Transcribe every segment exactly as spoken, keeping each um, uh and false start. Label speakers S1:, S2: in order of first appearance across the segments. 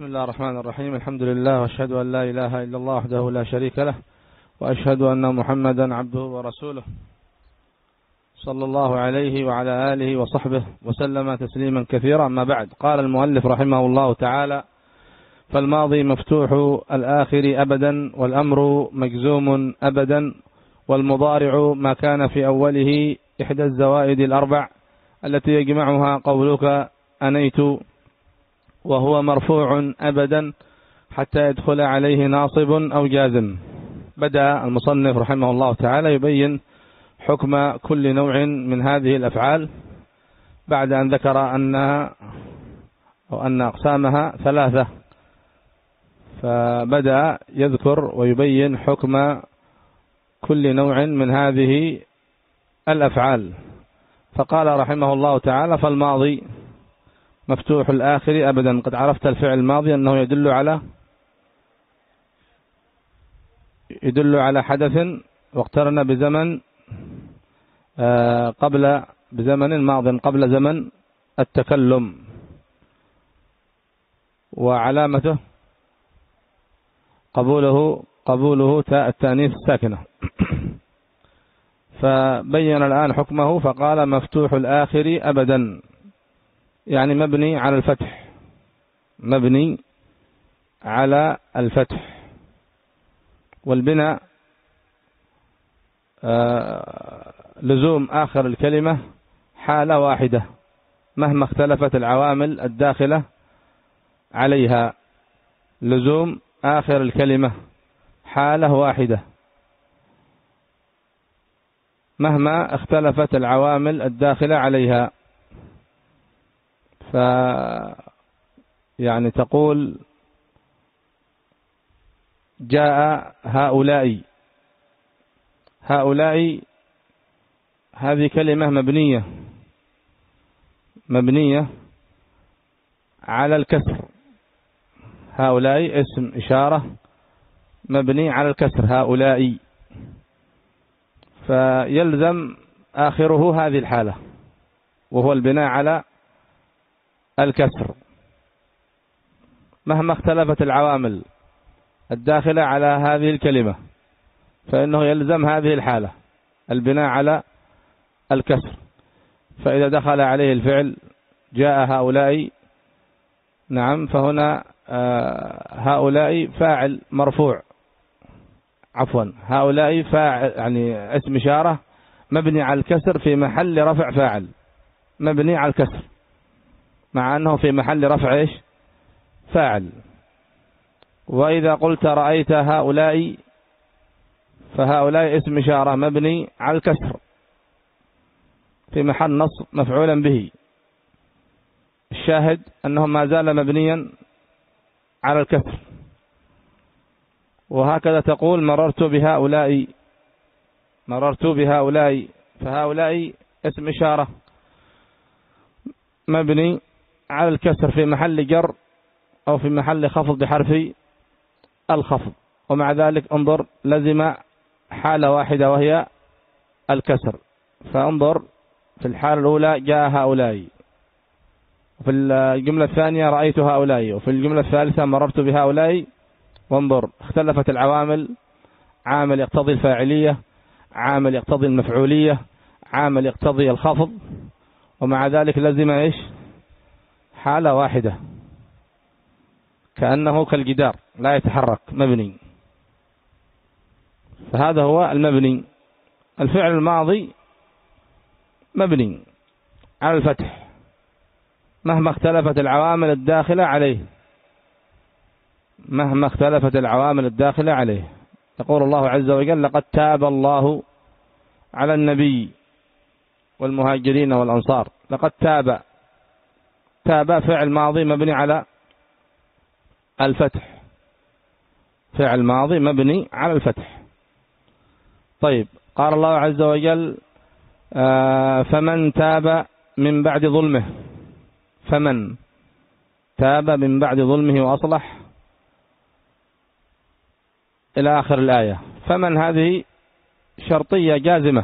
S1: بسم الله الرحمن الرحيم. الحمد لله واشهد أن لا إله إلا الله وحده لا شريك له، وأشهد أن محمدا عبده ورسوله صلى الله عليه وعلى آله وصحبه وسلم تسليما كثيرا. أما بعد، قال المؤلف رحمه الله تعالى: فالماضي مفتوح الآخر أبدا، والأمر مجزوم أبدا، والمضارع ما كان في أوله إحدى الزوائد الأربع التي يجمعها قولك أنيت، وهو مرفوع أبدا حتى يدخل عليه ناصب أو جازم. بدأ المصنف رحمه الله تعالى يبين حكم كل نوع من هذه الأفعال بعد أن ذكر أنها أو أن أقسامها ثلاثة، فبدأ يذكر ويبين حكم كل نوع من هذه الأفعال. فقال رحمه الله تعالى: فالماضي مفتوح الآخر أبدا. قد عرفت الفعل الماضي أنه يدل على يدل على حدث واقترن بزمن قبل بزمن ماض قبل زمن التكلم، وعلامته قبوله قبوله تاء التأنيث الساكنة. فبين الآن حكمه فقال: مفتوح الآخر أبدا، يعني مبني على الفتح، مبني على الفتح. والبناء آه لزوم آخر الكلمة حالة واحدة مهما اختلفت العوامل الداخلة عليها. لزوم آخر الكلمة حالة واحدة مهما اختلفت العوامل الداخلة عليها. ف يعني تقول: جاء هؤلاء. هؤلاء هذه كلمة مبنية مبنية على الكسر. هؤلاء اسم إشارة مبني على الكسر، هؤلاء، فيلزم آخره هذه الحالة وهو البناء على الكسر مهما اختلفت العوامل الداخلة على هذه الكلمة، فإنه يلزم هذه الحالة البناء على الكسر. فإذا دخل عليه الفعل جاء هؤلاء، نعم، فهنا هؤلاء فاعل مرفوع، عفوا هؤلاء فاعل يعني اسم إشارة مبني على الكسر في محل رفع فاعل، مبني على الكسر مع أنه في محل رفع إيش؟ فاعل. وإذا قلت رأيت هؤلاء فهؤلاء اسم إشارة مبني على الكسر في محل نصب مفعولا به. الشاهد أنه ما زال مبنيا على الكسر. وهكذا تقول: مررت بهؤلاء، مررت بهؤلاء، فهؤلاء اسم إشارة مبني على الكسر في محل جر أو في محل خفض بحرف الخفض، ومع ذلك انظر لزم حالة واحدة وهي الكسر. فانظر في الحالة الأولى جاء هؤلاء، وفي الجملة الثانية رأيت هؤلاء، وفي الجملة الثالثة مررت بهؤلاء. وانظر اختلفت العوامل، عامل يقتضي الفاعلية، عامل يقتضي المفعولية، عامل يقتضي الخفض، ومع ذلك لزم ايش؟ حالة واحدة كأنه كالجدار لا يتحرك، مبني. فهذا هو المبني. الفعل الماضي مبني على الفتح مهما اختلفت العوامل الداخلة عليه، مهما اختلفت العوامل الداخلة عليه. يقول الله عز وجل: لقد تاب الله على النبي والمهاجرين والأنصار. لقد تاب، تاب فعل ماضي مبني على الفتح، فعل ماضي مبني على الفتح. طيب، قال الله عز وجل: آه فمن تاب من بعد ظلمه. فمن تاب من بعد ظلمه وأصلح إلى آخر الآية. فمن هذه شرطية جازمة،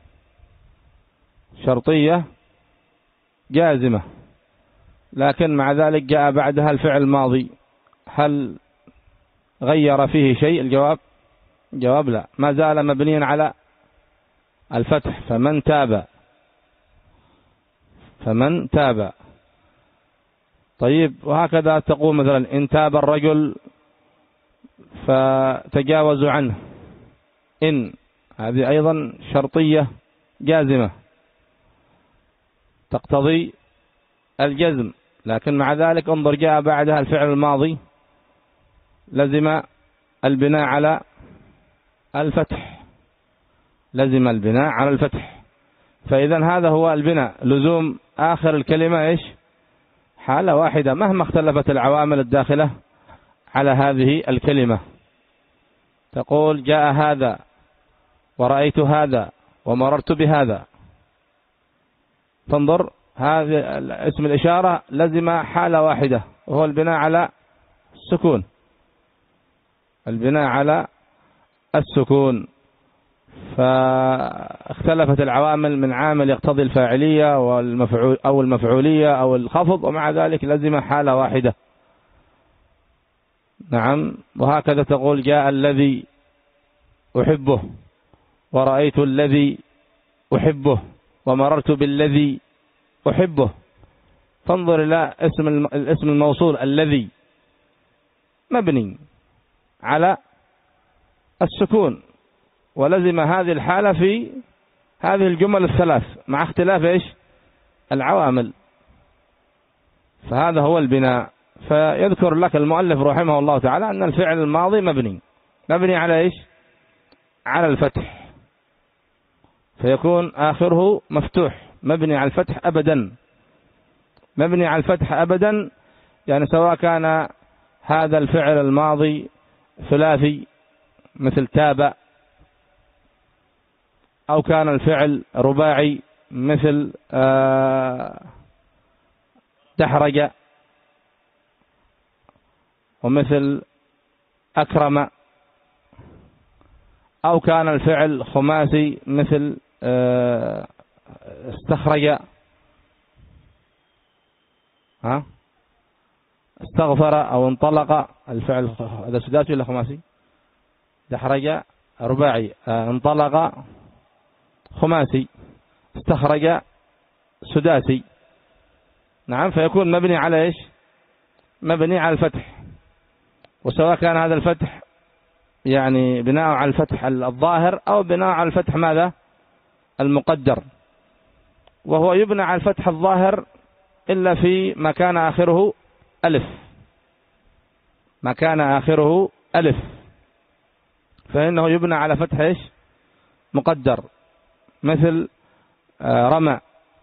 S1: شرطية جازمة، لكن مع ذلك جاء بعدها الفعل الماضي هل غير فيه شيء؟ الجواب جواب لا، ما زال مبنيا على الفتح. فمن تاب، فمن تاب. طيب، وهكذا تقول مثلا إن تاب الرجل فتجاوزوا عنه، إن هذه أيضا شرطية جازمة تقتضي الجزم، لكن مع ذلك انظر جاء بعدها الفعل الماضي لزم البناء على الفتح، لزم البناء على الفتح. فإذا هذا هو البناء، لزوم آخر الكلمة إيش؟ حالة واحدة مهما اختلفت العوامل الداخلة على هذه الكلمة. تقول جاء هذا ورأيت هذا ومررت بهذا، فانظر هذا اسم الإشارة لزم حالة واحدة وهو البناء على السكون، البناء على السكون. فاختلفت العوامل من عامل يقتضي الفاعلية والمفعول أو المفعولية أو الخفض، ومع ذلك لزم حالة واحدة. نعم. وهكذا تقول جاء الذي أحبه ورأيت الذي أحبه ومررت بالذي أحبه، فانظر إلى اسم الاسم الموصول الذي مبني على السكون، ولزم هذه الحالة في هذه الجمل الثلاث مع اختلاف إيش؟ العوامل. فهذا هو البناء. فيذكر لك المؤلف رحمه الله تعالى أن الفعل الماضي مبني مبني على إيش؟ على الفتح، فيكون آخره مفتوح مبني على الفتح أبدا، مبني على الفتح أبدا. يعني سواء كان هذا الفعل الماضي ثلاثي مثل تاب، أو كان الفعل رباعي مثل دحرج ومثل أكرم، أو كان الفعل خماسي مثل استخرج، ها استغفر أو انطلق. الفعل هذا سداسي ولا خماسي؟ دحرج رباعي، انطلق خماسي، استخرج سداسي. نعم. فيكون مبني على إيش؟ مبني على الفتح. وسواء كان هذا الفتح يعني بناء على الفتح الظاهر أو بناء على الفتح ماذا؟ المقدر. وهو يبنى على الفتح الظاهر إلا في ما كان آخره ألف، ما كان آخره ألف فإنه يبنى على فتح إيش؟ مقدر، مثل رمى،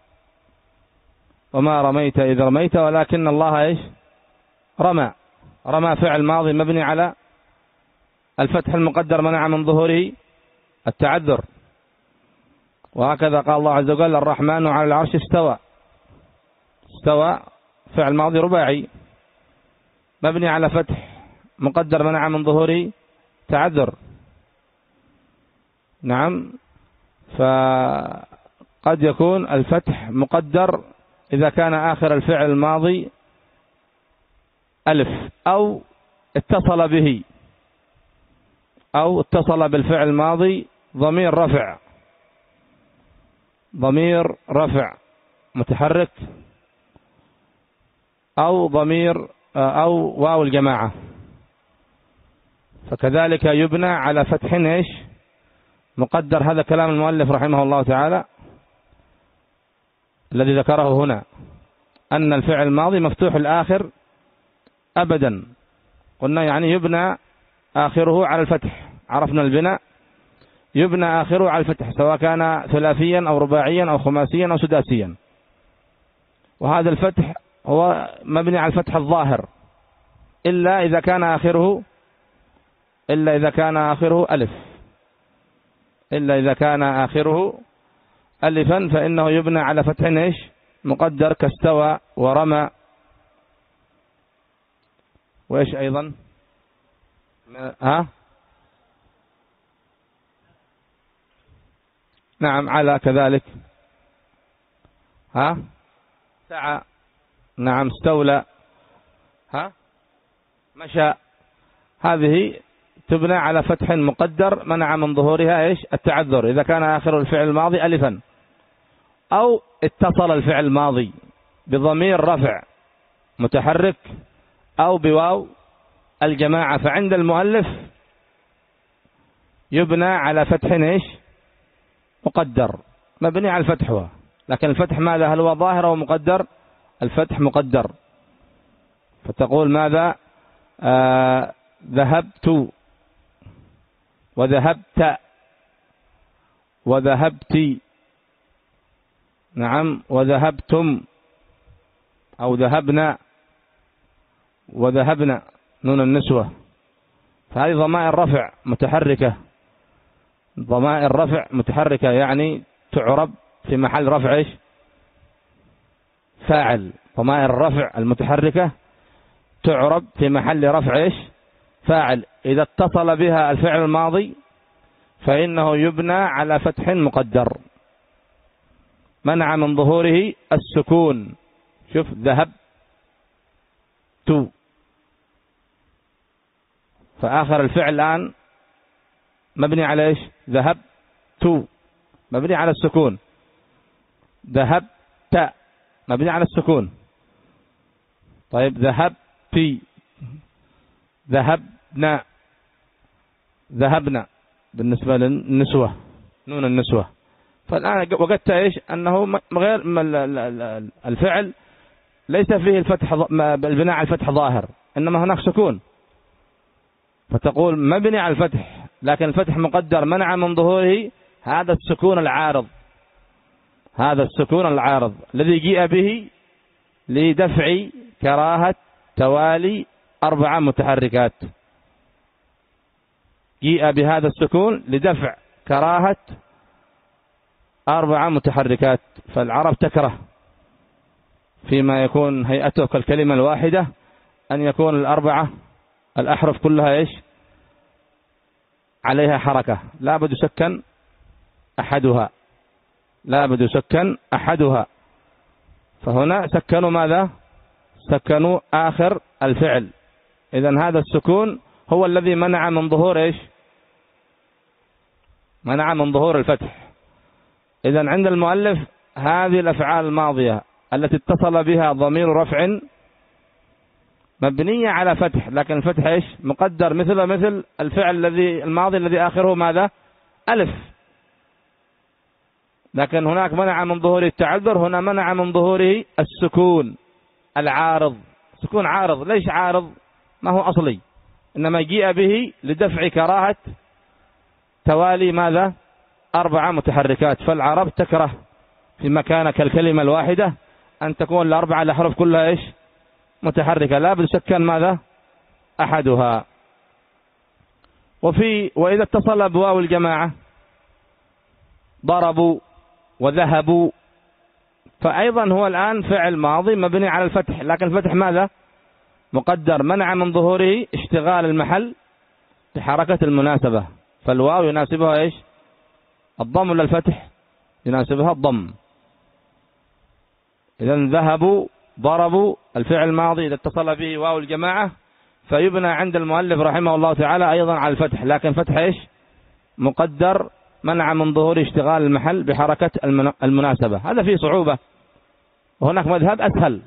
S1: وما رميت إذ رميت ولكن الله إيش؟ رمى. رمى فعل ماضي مبني على الفتح المقدر منع من ظهوره التعذر. وهكذا قال الله عز وجل الرحمن على العرش استوى، استوى فعل ماضي رباعي مبني على فتح مقدر منع من ظهوره تعذر. نعم. فقد يكون الفتح مقدر إذا كان آخر الفعل الماضي ألف، أو اتصل به، أو اتصل بالفعل الماضي ضمير رفع، ضمير رفع متحرك، أو ضمير أو واو الجماعة، فكذلك يبنى على فتح إيش؟ مقدر. هذا كلام المؤلف رحمه الله تعالى الذي ذكره هنا، أن الفعل الماضي مفتوح الآخر أبدا. قلنا يعني يبنى آخره على الفتح، عرفنا البناء يبنى آخره على الفتح سواء كان ثلاثيا أو رباعيا أو خماسيا أو سداسيا. وهذا الفتح هو مبني على الفتح الظاهر إلا إذا كان آخره إلا إذا كان آخره ألف، إلا إذا كان آخره ألفا فإنه يبنى على فتح إيش؟ مقدر، كاستوى ورمى وإيش أيضا؟ ها؟ نعم، على كذلك. ها؟ سعى. نعم، استولى. ها؟ مشى، هذه تبنى على فتح مقدر منع من ظهورها إيش؟ التعذر، إذا كان آخر الفعل الماضي ألفا، أو اتصل الفعل الماضي بضمير رفع متحرك أو بواو الجماعة، فعند المؤلف يبنى على فتح إيش؟ مقدر، مبني على الفتح هو، لكن الفتح ماذا؟ هل هو ظاهر أو مقدر؟ الفتح مقدر، فتقول ماذا؟ آه ذهبت وذهبت وذهبت، نعم، وذهبتم أو ذهبنا وذهبنا، نون النسوة، فهذه ضمائر رفع متحركة، ضمائر رفع متحركة يعني تعرب في محل رفع إيش؟ فاعل. ضمائر الرفع المتحركة تعرب في محل رفع إيش؟ فاعل. إذا اتصل بها الفعل الماضي فإنه يبنى على فتح مقدر منع من ظهوره السكون. شوف، ذهبت، فآخر الفعل الآن مبني على إيش؟ ذهبت، مبني على السكون. ذهبت مبني على السكون. طيب، ذهبت، ذهبنا، ذهبنا بالنسبة للنسوة، نون النسوة. فالآن وجدت إيش؟ أنه غير الفعل ليس فيه الفتح، البناء على الفتح ظاهر، إنما هناك سكون، فتقول مبني على الفتح لكن الفتح مقدر منع من ظهوره هذا السكون العارض، هذا السكون العارض الذي جيء به لدفع كراهة توالي أربعة متحركات. جيء بهذا السكون لدفع كراهة أربعة متحركات، فالعرب تكره فيما يكون هيئته كالكلمة الواحدة أن يكون الأربعة الأحرف كلها إيش؟ عليها حركة، لا بد يسكن أحدها، لا بد يسكن أحدها. فهنا سكنوا ماذا؟ سكنوا آخر الفعل. إذن هذا السكون هو الذي منع من ظهور إيش؟ منع من ظهور الفتح. إذن عند المؤلف هذه الأفعال الماضية التي اتصل بها ضمير رفع مبنية على فتح، لكن الفتح إيش؟ مقدر، مثل مثل الفعل الذي الماضي الذي آخره ماذا؟ ألف، لكن هناك منع من ظهوره التعذر، هنا منع من ظهوره السكون العارض. سكون عارض، ليش عارض؟ ما هو أصلي، إنما جيء به لدفع كراهة توالي ماذا؟ أربعة متحركات. فالعرب تكره في مكان كالكلمة الواحدة أن تكون الأربعة الأحرف كلها إيش؟ متحركة، لا بد سكن ماذا؟ أحدها. وفي وإذا اتصل بواو الجماعة ضربوا وذهبوا، فأيضا هو الآن فعل ماضي مبني على الفتح، لكن الفتح ماذا؟ مقدر منع من ظهوره اشتغال المحل بحركة المناسبة، فالواو يناسبها إيش؟ الضم ولا الفتح؟ يناسبها الضم. إذن ذهبوا ضربوا الفعل الماضي إذا اتصل به واو الجماعة فيبنى عند المؤلف رحمه الله تعالى أيضا على الفتح، لكن فتح إيش؟ مقدر منع من ظهور اشتغال المحل بحركة المناسبة. هذا فيه صعوبة، وهناك مذهب أسهل،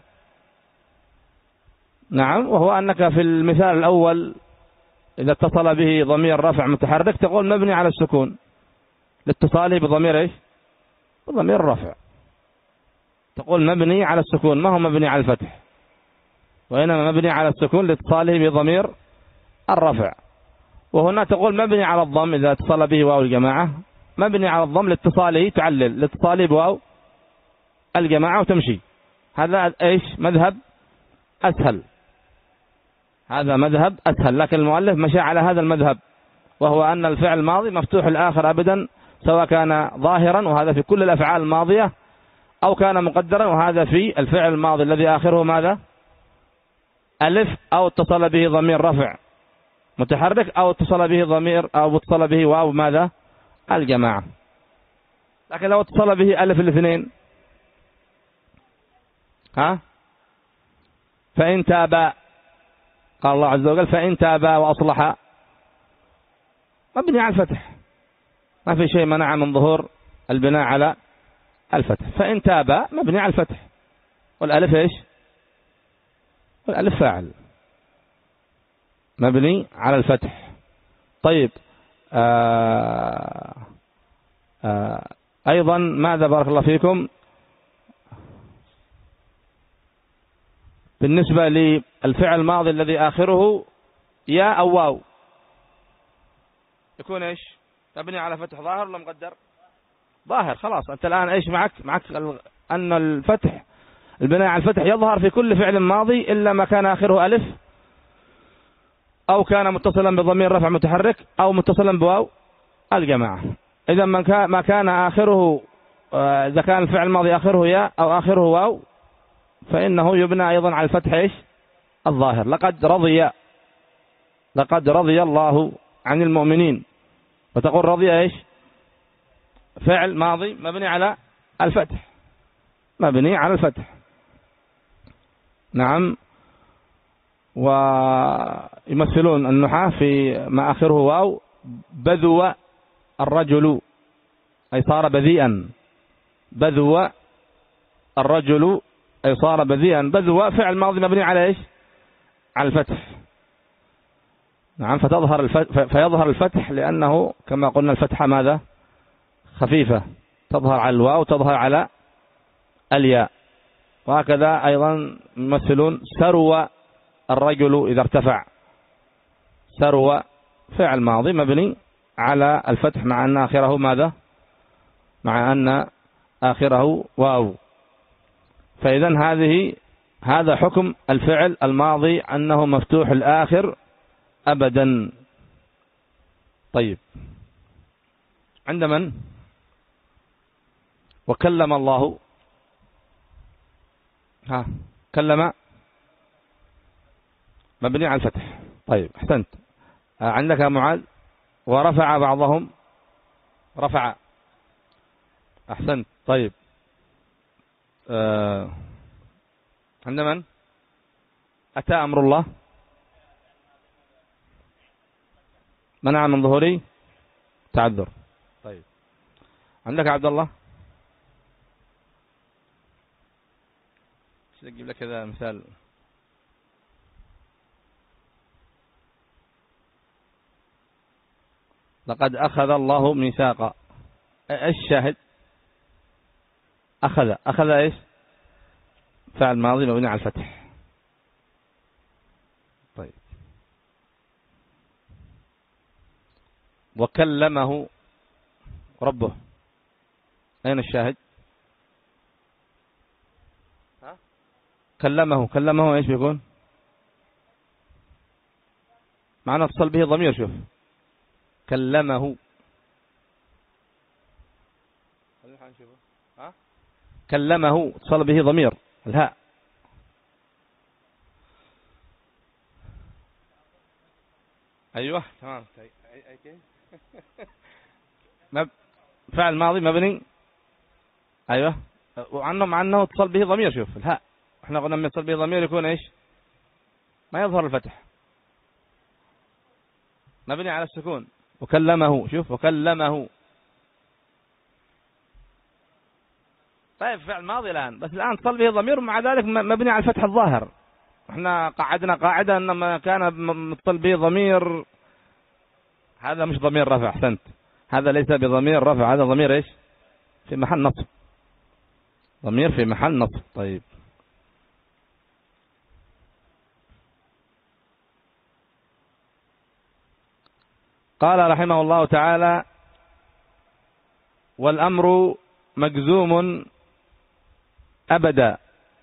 S1: نعم، وهو أنك في المثال الأول إذا اتصل به ضمير رفع متحرك تقول مبني على السكون لاتصاله بضمير إيش؟ بضمير الرفع، تقول مبني على السكون، ما هو مبني على الفتح، وإنما مبني على السكون لاتصاله بضمير الرفع. وهنا تقول مبني على الضم إذا اتصل به واو الجماعة، مبني على الضم لاتصاله، تعلل لاتصاله بواو الجماعة وتمشي. هذا إيش؟ مذهب أسهل، هذا مذهب أسهل، لكن المؤلف مشى على هذا المذهب، وهو أن الفعل الماضي مفتوح الآخر أبدا، سواء كان ظاهرا، وهذا في كل الأفعال الماضية، أو كان مقدرا، وهذا في الفعل الماضي الذي آخره ماذا؟ ألف، أو اتصل به ضمير رفع متحرك، أو اتصل به ضمير أو اتصل به واو ماذا؟ الجماعة. لكن لو اتصل به ألف الاثنين، ها؟ فإن تابا قال الله عز وجل فإن تابا وأصلحا، مبني على الفتح، ما في شيء منع من ظهور البناء على الفتح. فإن تابا مبني على الفتح، والألف إيش؟ والألف فاعل مبني على الفتح. طيب آه آه أيضا ماذا بارك الله فيكم بالنسبة للفعل الماضي الذي آخره يا أو واو يكون إيش؟ مبني على فتح ظاهر ولا مقدر؟ ظاهر. خلاص أنت الآن إيش معك؟ معك أن الفتح البناء على الفتح يظهر في كل فعل ماضي إلا ما كان آخره ألف أو كان متصلا بضمير رفع متحرك أو متصلا بواو الجماعة. إذا ما كان آخره إذا كان الفعل الماضي آخره يا أو آخره واو فإنه يبنى أيضا على الفتح إيش؟ الظاهر. لقد رضي لقد رضي الله عن المؤمنين، وتقول رضي إيش؟ فعل ماضي مبني على الفتح، مبني على الفتح. نعم. ويمثلون النحاة في ما آخره واو بذو الرجل أي صار بذيئا، بذو الرجل أي صار بذيئا. بذو فعل ماضي مبني على إيش؟ على الفتح. نعم. فتظهر الفتح فيظهر الفتح لأنه كما قلنا الفتحة ماذا؟ خفيفة، تظهر على الواو تظهر على الياء. وهكذا أيضا يمثلون سروى الرجل إذا ارتفع، سروى فعل ماضي مبني على الفتح مع أن آخره ماذا؟ مع أن آخره واو. فإذا هذه هذا حكم الفعل الماضي أنه مفتوح الآخر أبدا. طيب عند من؟ وكلم الله، ها كلم مبني على الفتح. طيب احسنت. عندك يا معاذ ورفع بعضهم، رفع، احسنت. طيب آه. عند من؟ أتى أمر الله منع من ظهوري تعذر. طيب عندك عبد الله؟ أجيب لك كذا مثال. لقد أخذ الله ميثاق، ايش الشاهد؟ أخذ، أخذ ايش؟ فعل ماضي مبني على الفتح. طيب وكلمه ربه، أين الشاهد؟ ها؟ كلمه، كلمه ايش بيكون؟ معنى اتصل به ضمير. شوف كلمه، ها؟ كلمه اتصل به ضمير الهاء. ايوه تمام. فعل ماضي مبني، ايوه، وعنه مع انه اتصل به ضمير. شوف الهاء، احنا قلنا لما يتصل به ضمير يكون ايش؟ ما يظهر الفتح، مبني على السكون. وكلمه، شوف وكلمه. طيب فعل ماضي الآن، بس الآن اتصل به ضمير ومع ذلك مبني على الفتح الظاهر. احنا قعدنا قاعدة ان ما كان متصل به ضمير هذا مش ضمير رفع. احسنت، هذا ليس بضمير رفع، هذا ضمير ايش؟ في محل نصب، ضمير في محل نصب. طيب قال رحمه الله تعالى والأمر مجزوم أبدا.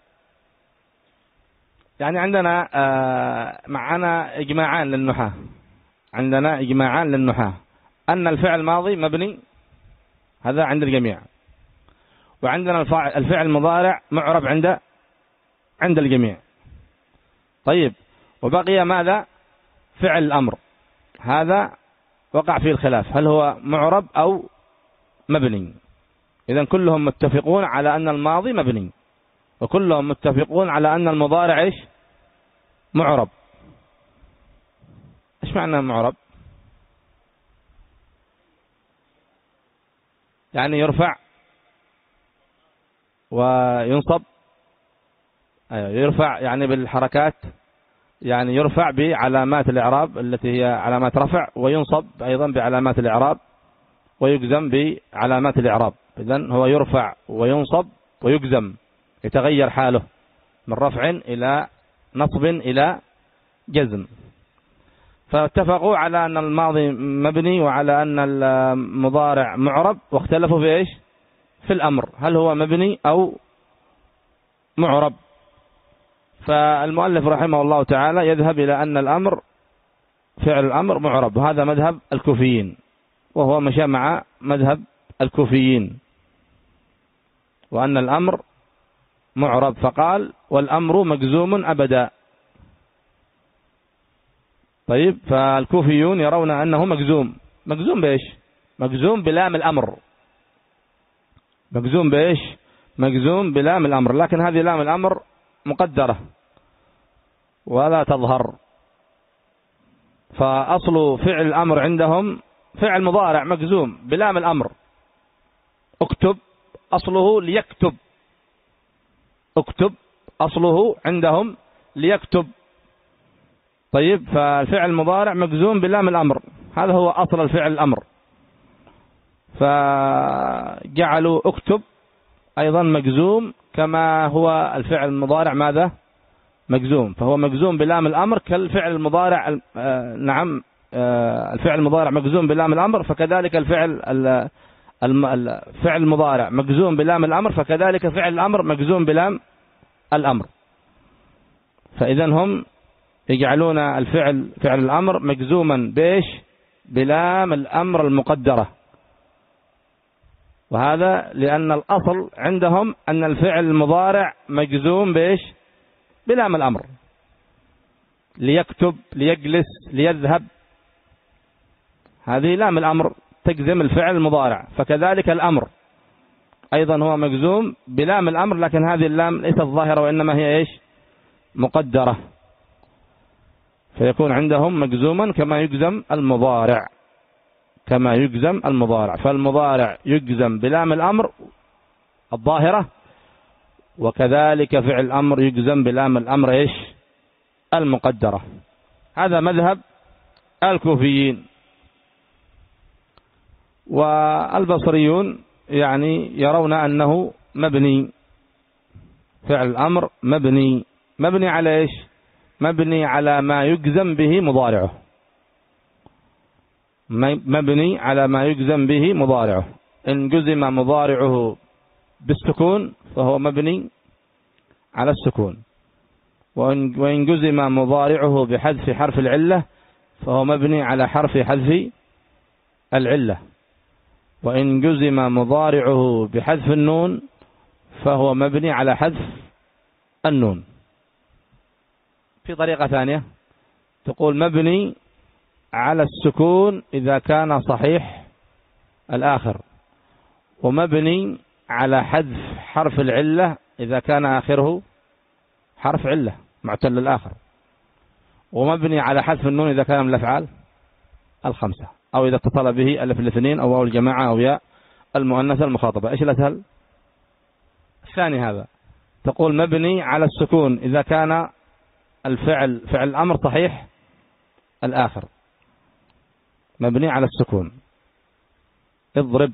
S1: يعني عندنا معنا إجماعان للنحاة، عندنا إجماعان للنحاة أن الفعل الماضي مبني، هذا عند الجميع، وعندنا الفعل المضارع معرب عند عند الجميع. طيب وبقي ماذا؟ فعل الأمر، هذا وقع فيه الخلاف، هل هو معرب أو مبني؟ إذن كلهم متفقون على أن الماضي مبني، وكلهم متفقون على أن المضارع إيش؟ معرب. إيش معنى معرب؟ يعني يرفع وينصب. أيوة يرفع يعني بالحركات، يعني يرفع بعلامات الإعراب التي هي علامات رفع، وينصب أيضا بعلامات الإعراب، ويجزم بعلامات الإعراب. إذن هو يرفع وينصب ويجزم، يتغير حاله من رفع إلى نصب إلى جزم. فاتفقوا على أن الماضي مبني وعلى أن المضارع معرب، واختلفوا في إيش؟ في الأمر، هل هو مبني أو معرب. فالمؤلف رحمه الله تعالى يذهب إلى أن الأمر فعل الأمر معرب، وهذا مذهب الكوفيين، وهو مشى مع مذهب الكوفيين، وأن الأمر معرب. فقال والأمر مجزوم أبدا. طيب، فالكوفيون يرون أنه مجزوم. مجزوم بإيش؟ مجزوم بلام الأمر. مجزوم بإيش؟ مجزوم بلام الأمر، لكن هذه لام الأمر مقدرة ولا تظهر. فأصل فعل الأمر عندهم فعل مضارع مجزوم بلام الأمر. اكتب أصله ليكتب. اكتب أصله عندهم ليكتب. طيب، فالفعل المضارع مجزوم بلام الأمر، هذا هو أصل الفعل الأمر. فجعلوا اكتب أيضا مجزوم كما هو الفعل المضارع ماذا؟ مجزوم. فهو مجزوم بلام الأمر كالفعل المضارع. آه نعم، آه الفعل المضارع مجزوم بلام الأمر، فكذلك الفعل الفعل المضارع مجزوم بلام الأمر، فكذلك فعل الأمر مجزوم بلام الأمر. فإذا هم يجعلون الفعل فعل الأمر مجزوما بإيش؟ بلام الأمر المقدرة. وهذا لأن الأصل عندهم أن الفعل المضارع مجزوم بإيش؟ بلام الأمر. ليكتب، ليجلس، ليذهب، هذه لام الأمر تجزم الفعل المضارع. فكذلك الأمر أيضا هو مجزوم بلام الأمر، لكن هذه اللام ليست ظاهرة وإنما هي إيش؟ مقدرة. فيكون عندهم مجزوما كما يجزم المضارع، كما يجزم المضارع. فالمضارع يجزم بلام الأمر الظاهرة، وكذلك فعل الأمر يجزم بلام الأمر إيش؟ المقدرة. هذا مذهب الكوفيين. والبصريون يعني يرون أنه مبني، فعل الأمر مبني. مبني على إيش؟ مبني على ما يجزم به مضارعه. مبني على ما يجزم به مضارعه. إن جزم مضارعه بالسكون فهو مبني على السكون، وإن جزم مضارعه بحذف حرف العلة فهو مبني على حرف حذف العلة، وإن جزم مضارعه بحذف النون فهو مبني على حذف النون. في طريقة ثانية تقول مبني على السكون إذا كان صحيح الآخر، ومبني على حذف حرف العلة إذا كان آخره حرف علة معتل الآخر، ومبني على حذف النون إذا كان من الأفعال الخمسة، أو إذا اتصل به ألف الاثنين أو واو الجماعة أو ياء المؤنثة المخاطبة. إيش الأسهل؟ الثاني هذا. تقول مبني على السكون إذا كان الفعل فعل الأمر صحيح الآخر، مبني على السكون. اضرب،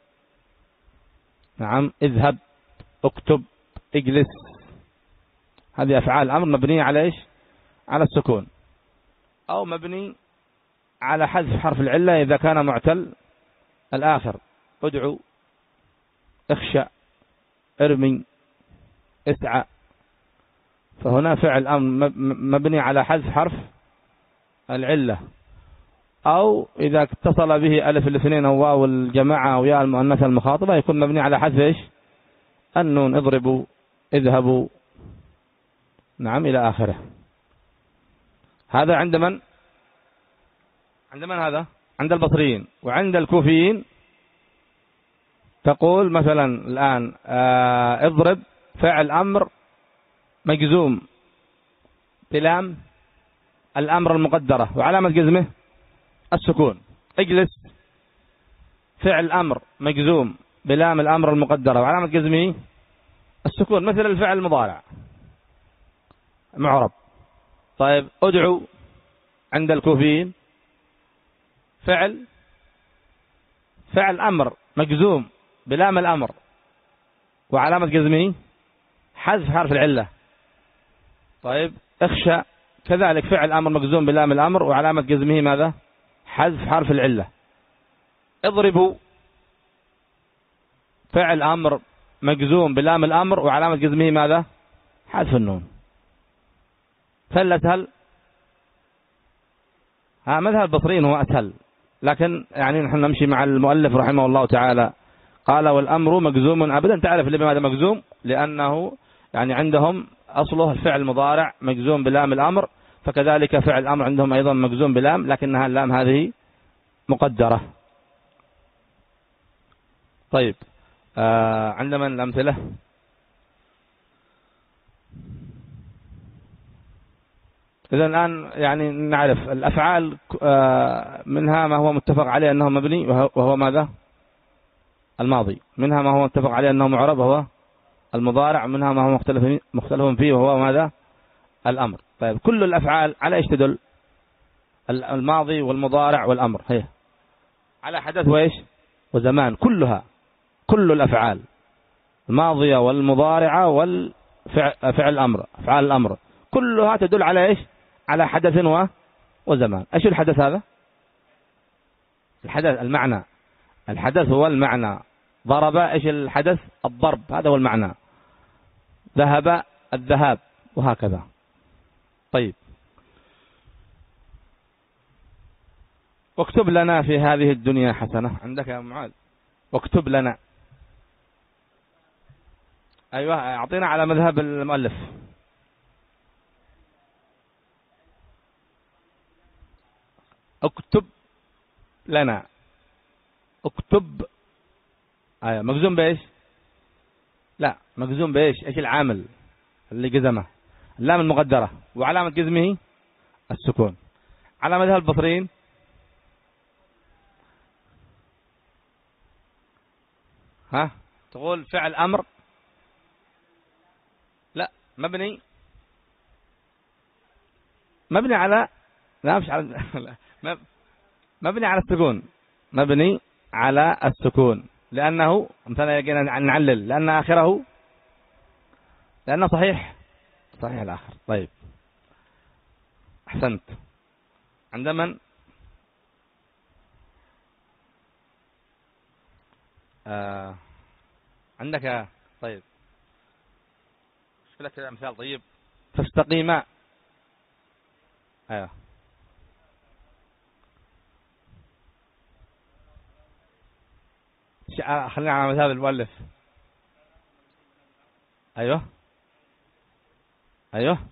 S1: نعم، اذهب، اكتب، اجلس، هذه أفعال الأمر مبنية على إيش؟ على السكون. أو مبني على حذف حرف العلة إذا كان معتل الآخر. ادعو، اخشى، ارمي، اسعى. فهنا فعل أمر مبني على حذف حرف العلة. أو إذا اتصل به ألف الاثنين أو واو الجماعة أو ياء المؤنثة المخاطبة يكون مبني على حذف إيش؟ النون. اضربوا، اذهبوا، نعم، إلى آخره. هذا عند من؟ عند من هذا؟ عند البصريين. وعند الكوفيين تقول مثلا الآن آه اضرب فعل أمر مجزوم بلام الأمر المقدرة وعلامة جزمه السكون. اجلس فعل أمر مجزوم بلام الأمر المقدرة وعلامة جزمه السكون، مثل الفعل المضارع معرب. طيب ادعو عند الكوفيين فعل فعل أمر مجزوم بلام الأمر وعلامة جزمه حذف حرف العلة. طيب اخشى كذلك فعل أمر مجزوم بلام الأمر وعلامة جزمه ماذا؟ حذف حرف العلة. اضربوا فعل أمر مجزوم بلام الأمر وعلامة جزمه ماذا؟ حذف النون. فالأسهل ها مذهب البصريين هو أسهل، لكن يعني نحن نمشي مع المؤلف رحمه الله تعالى. قال والأمر مجزوم أبدا. تعرف لماذا مجزوم؟ لأنه يعني عندهم أصله الفعل المضارع مجزوم بلام الأمر، فكذلك فعل الأمر عندهم أيضا مجزوم بلام، لكنها اللام هذه مقدرة. طيب آه عندما الأمثلة إذا الآن يعني نعرف الأفعال منها ما هو متفق عليه أنه مبني وهو ماذا؟ الماضي. منها ما هو متفق عليه أنه معرب وهو المضارع. منها ما هو مختلف مختلف فيه وهو ماذا؟ الأمر. طيب كل الأفعال على إيش تدل؟ الماضي والمضارع والأمر هي على حدث وإيش وزمان. كلها كل الأفعال الماضية والمضارعة والفعل الأمر أفعال الأمر كلها تدل على إيش؟ على حدث وزمان. إيش الحدث هذا؟ الحدث المعنى. الحدث هو المعنى. ضرب إيش الحدث؟ الضرب، هذا هو المعنى. ذهب الذهاب، وهكذا. طيب واكتب لنا في هذه الدنيا حسنة. عندك يا معاذ؟ واكتب لنا. أيوة أعطينا على مذهب المؤلف. اكتب لنا. اكتب أيوة مجزوم بإيش؟ لا مجزوم بإيش؟ إيش العامل اللي جزمه؟ اللام المقدرة وعلامة جزمه السكون. على مذهب البصريين ها تقول فعل أمر لا مبني مبني على لا مش على لا. مبني على السكون. مبني على السكون لأنه مثلا يجينا نعلل لأن آخره لأنه صحيح صحيح الآخر. طيب أحسنت. عندما آه عندك طيب لك مثال طيب فاستقيما. ايوه خلينا على مثال المؤلف. ايوه ايوه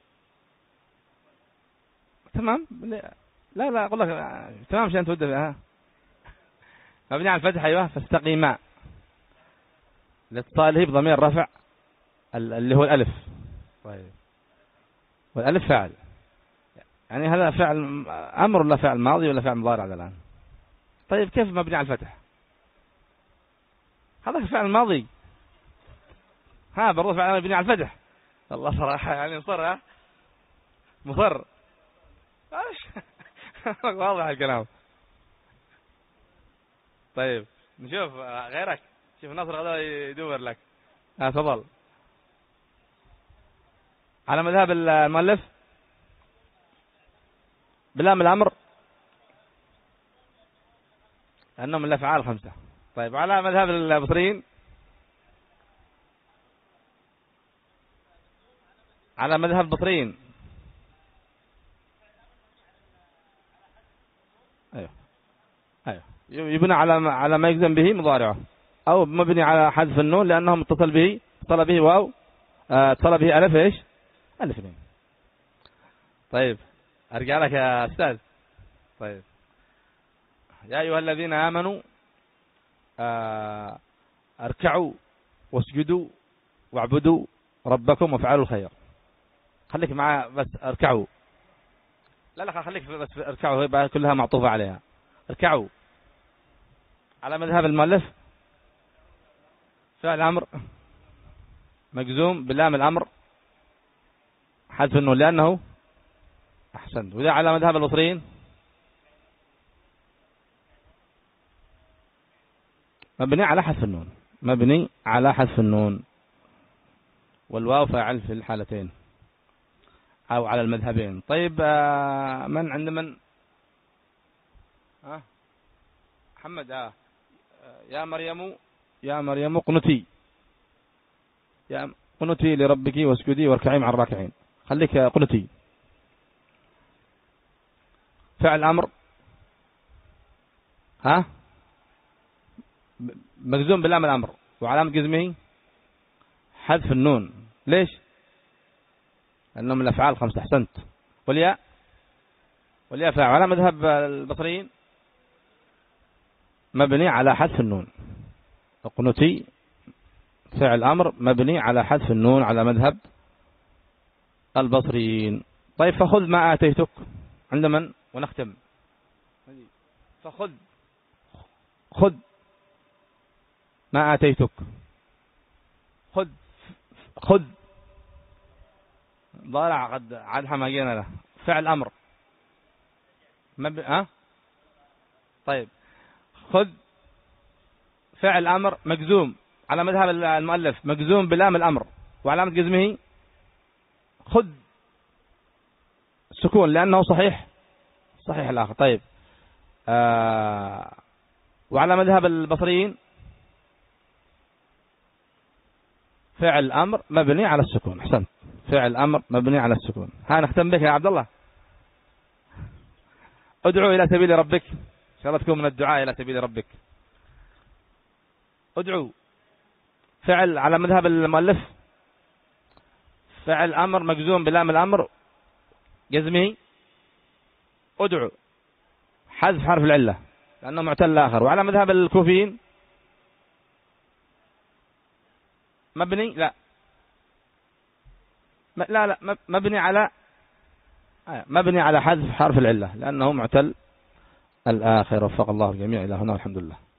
S1: تمام. لا لا اقول لك تمام عشان تود فيها. مبني على الفتح. ايوه فاستقيما لاتصاله بضمير رفع اللي هو الألف. طيب والألف فاعل، يعني هذا فعل أمر ولا فعل ماضي ولا فعل مضارع الآن؟ طيب كيف مبني على الفتح؟ هذا فعل ماضي. ها برضو فعل مبني على الفتح. الله صراحة يعني مصر ها مصر واضح الكلام. طيب نشوف غيرك. شوف نصر هذا يدور لك. ها تفضل. على مذهب المؤلف بلام الأمر أنه من الأفعال خمسة. طيب على مذهب البصريين على مذهب البصريين أيوه أيوه يبنى على على ما يجزم به مضارعه أو مبني على حذف النون لأنه متصل به اتصل به واو اتصل به ألف إيش؟ ألف اثنين. طيب أرجع لك يا أستاذ. طيب يا أيها الذين آمنوا اركعوا واسجدوا واعبدوا ربكم وافعلوا الخير. خليك معاه بس اركعوا لا لا خليك بس اركعوا، هي كلها معطوفة عليها. اركعوا على مذهب المؤلف فعل الأمر مجزوم بلام الأمر حذف النون لأنه أحسنت. وإذا على مذهب البصريين مبني على حذف النون، مبني على حذف النون، والواو فاعل في الحالتين أو على المذهبين. طيب من عند من؟ ها محمد. آه. يا مريم يا مريم قنتي، يا قنتي لربك واسجدي واركعي مع الراكعين. خليك قنتي. فعل أمر ها مجزوم بلام الأمر وعلامة جزمه حذف النون. ليش؟ لأنهم الأفعال خمسة. أحسنت. والياء والياء فاعل على مذهب البصريين مبني على حذف النون. قنتي فعل أمر مبني على حذف النون على مذهب البصريين. طيب فخذ ما آتيتك عند من؟ ونختم. فخذ خذ ما آتيتك. خذ خذ ضارع قد عاد حماقينا له. فعل أمر مب... أه؟ طيب خذ فعل أمر مجزوم على مذهب المؤلف مجزوم بلام الأمر وعلامة جزمه خذ سكون لأنه صحيح صحيح الآخر. طيب آه وعلى مذهب البصريين فعل أمر مبني على السكون. أحسنت. فعل أمر مبني على السكون. ها نختم بك يا عبد الله. ادعو إلى سبيل ربك. إن شاء الله تكون من الدعاء إلى سبيل ربك. ادعو فعل على مذهب المؤلف فعل أمر مجزوم بلام الأمر جزمه ادعو حذف حرف العلة لأنه معتل آخر. وعلى مذهب الكوفيين مبني لا لا لا مبني على مبني على حذف حرف العلة لأنه معتل الآخر. وفق الله الجميع إلى هنا والحمد لله.